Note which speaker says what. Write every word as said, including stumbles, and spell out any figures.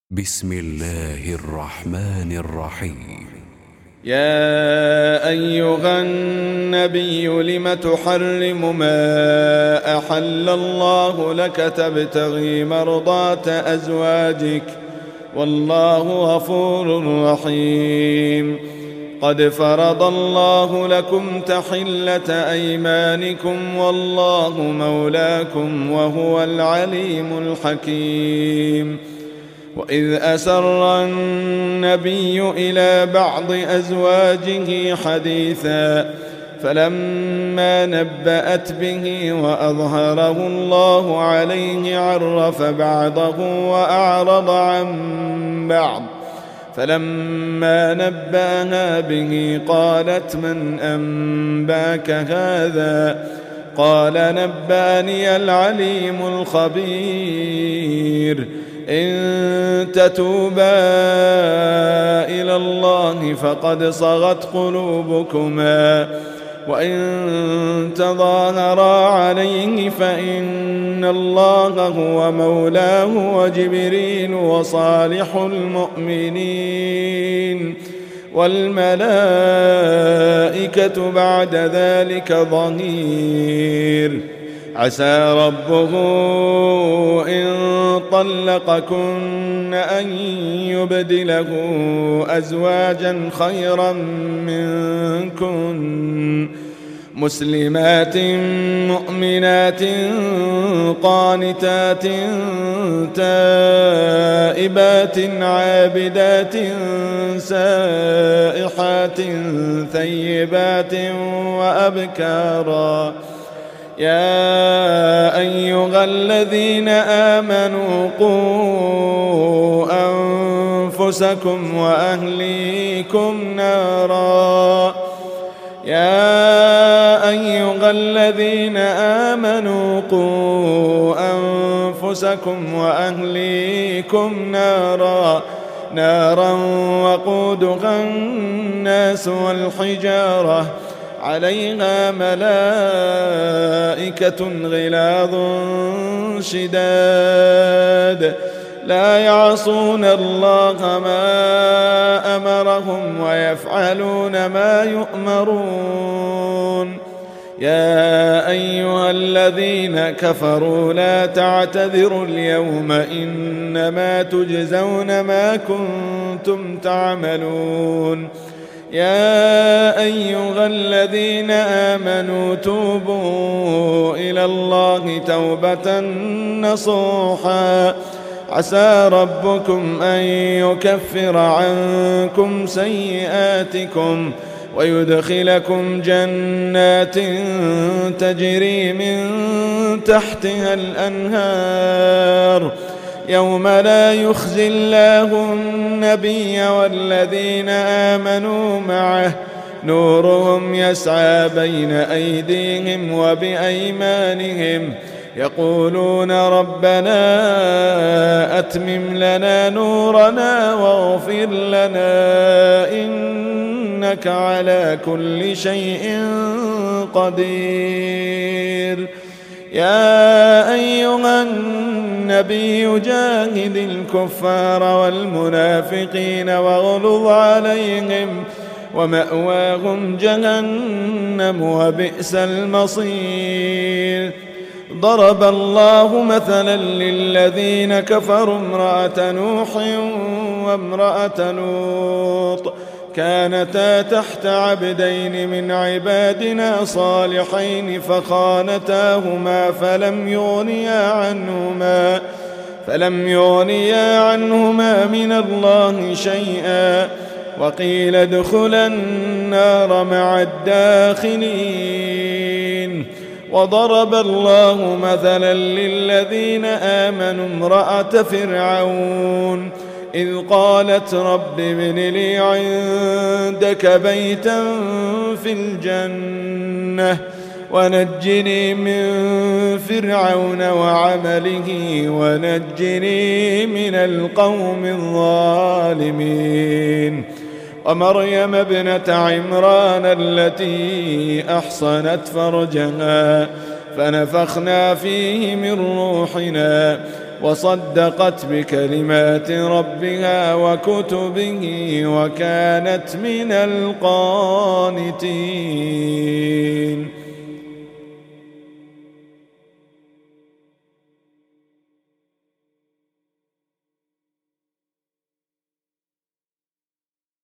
Speaker 1: بسم الله الرحمن الرحيم.
Speaker 2: يا أيها النبي لم تحرم ما أحل الله لك تبتغي مرضات أزواجك والله غفور رحيم. قد فرض الله لكم تحلة أيمانكم والله مولاكم وهو العليم الحكيم. وإذ أسر النبي إلى بعض أزواجه حديثا فلما نبأت به وأظهره الله عليه عرف بعضه وأعرض عن بعض، فلما نبأها به قالت من أنباك هذا؟ قال نبأني العليم الخبير. إن تتوبا إلى الله فقد صغت قلوبكما وإن تظاهرا عليه فإن الله هو مولاه وجبريل وصالح المؤمنين والملائكة بعد ذلك ظهير. عسى ربه إن طلقكن أن يبدله أزواجا خيرا منكن مسلمات مؤمنات قانتات تائبات عابدات سائحات ثيبات وأبكارا. يا أيها الذين آمنوا قوا أنفسكم وأهليكم نارا يا أيها الذين آمنوا قوا أنفسكم وأهليكم نارا نارا وقودها الناس والحجارة عليها ملائكة غلاظ شداد لا يعصون الله ما أمرهم ويفعلون ما يؤمرون. يا أيها الذين كفروا لا تعتذروا اليوم إنما تجزون ما كنتم تعملون. يا أيها الذين آمنوا توبوا إلى الله توبة نصوحا عسى ربكم أن يكفر عنكم سيئاتكم ويدخلكم جنات تجري من تحتها الأنهار يوم لا يخزي الله النبي والذين آمنوا معه نورهم يسعى بين أيديهم وبأيمانهم يقولون ربنا أتمم لنا نورنا واغفر لنا إنك على كل شيء قدير. يا أيها النبي جاهد الكفار والمنافقين واغلظ عليهم ومأواهم جهنم وبئس المصير. ضرب الله مثلا للذين كفروا امرأة نوح وامرأة لوط كانتا تحت عبدين من عبادنا صالحين فخانتاهما فلم يغنيا عنهما فلم يغنيا عنهما من الله شيئا وقيل ادخلا النار مع الداخلين. وضرب الله مثلا للذين آمنوا امرأة فرعون إذ قالت رب ابن لي عندك بيتا في الجنة ونجني من فرعون وعمله ونجني من القوم الظالمين. ومريم ابنة عمران التي أحصنت فرجها فنفخنا فيه من روحنا وصدقت بكلمات ربها وكتبه وكانت من القانتين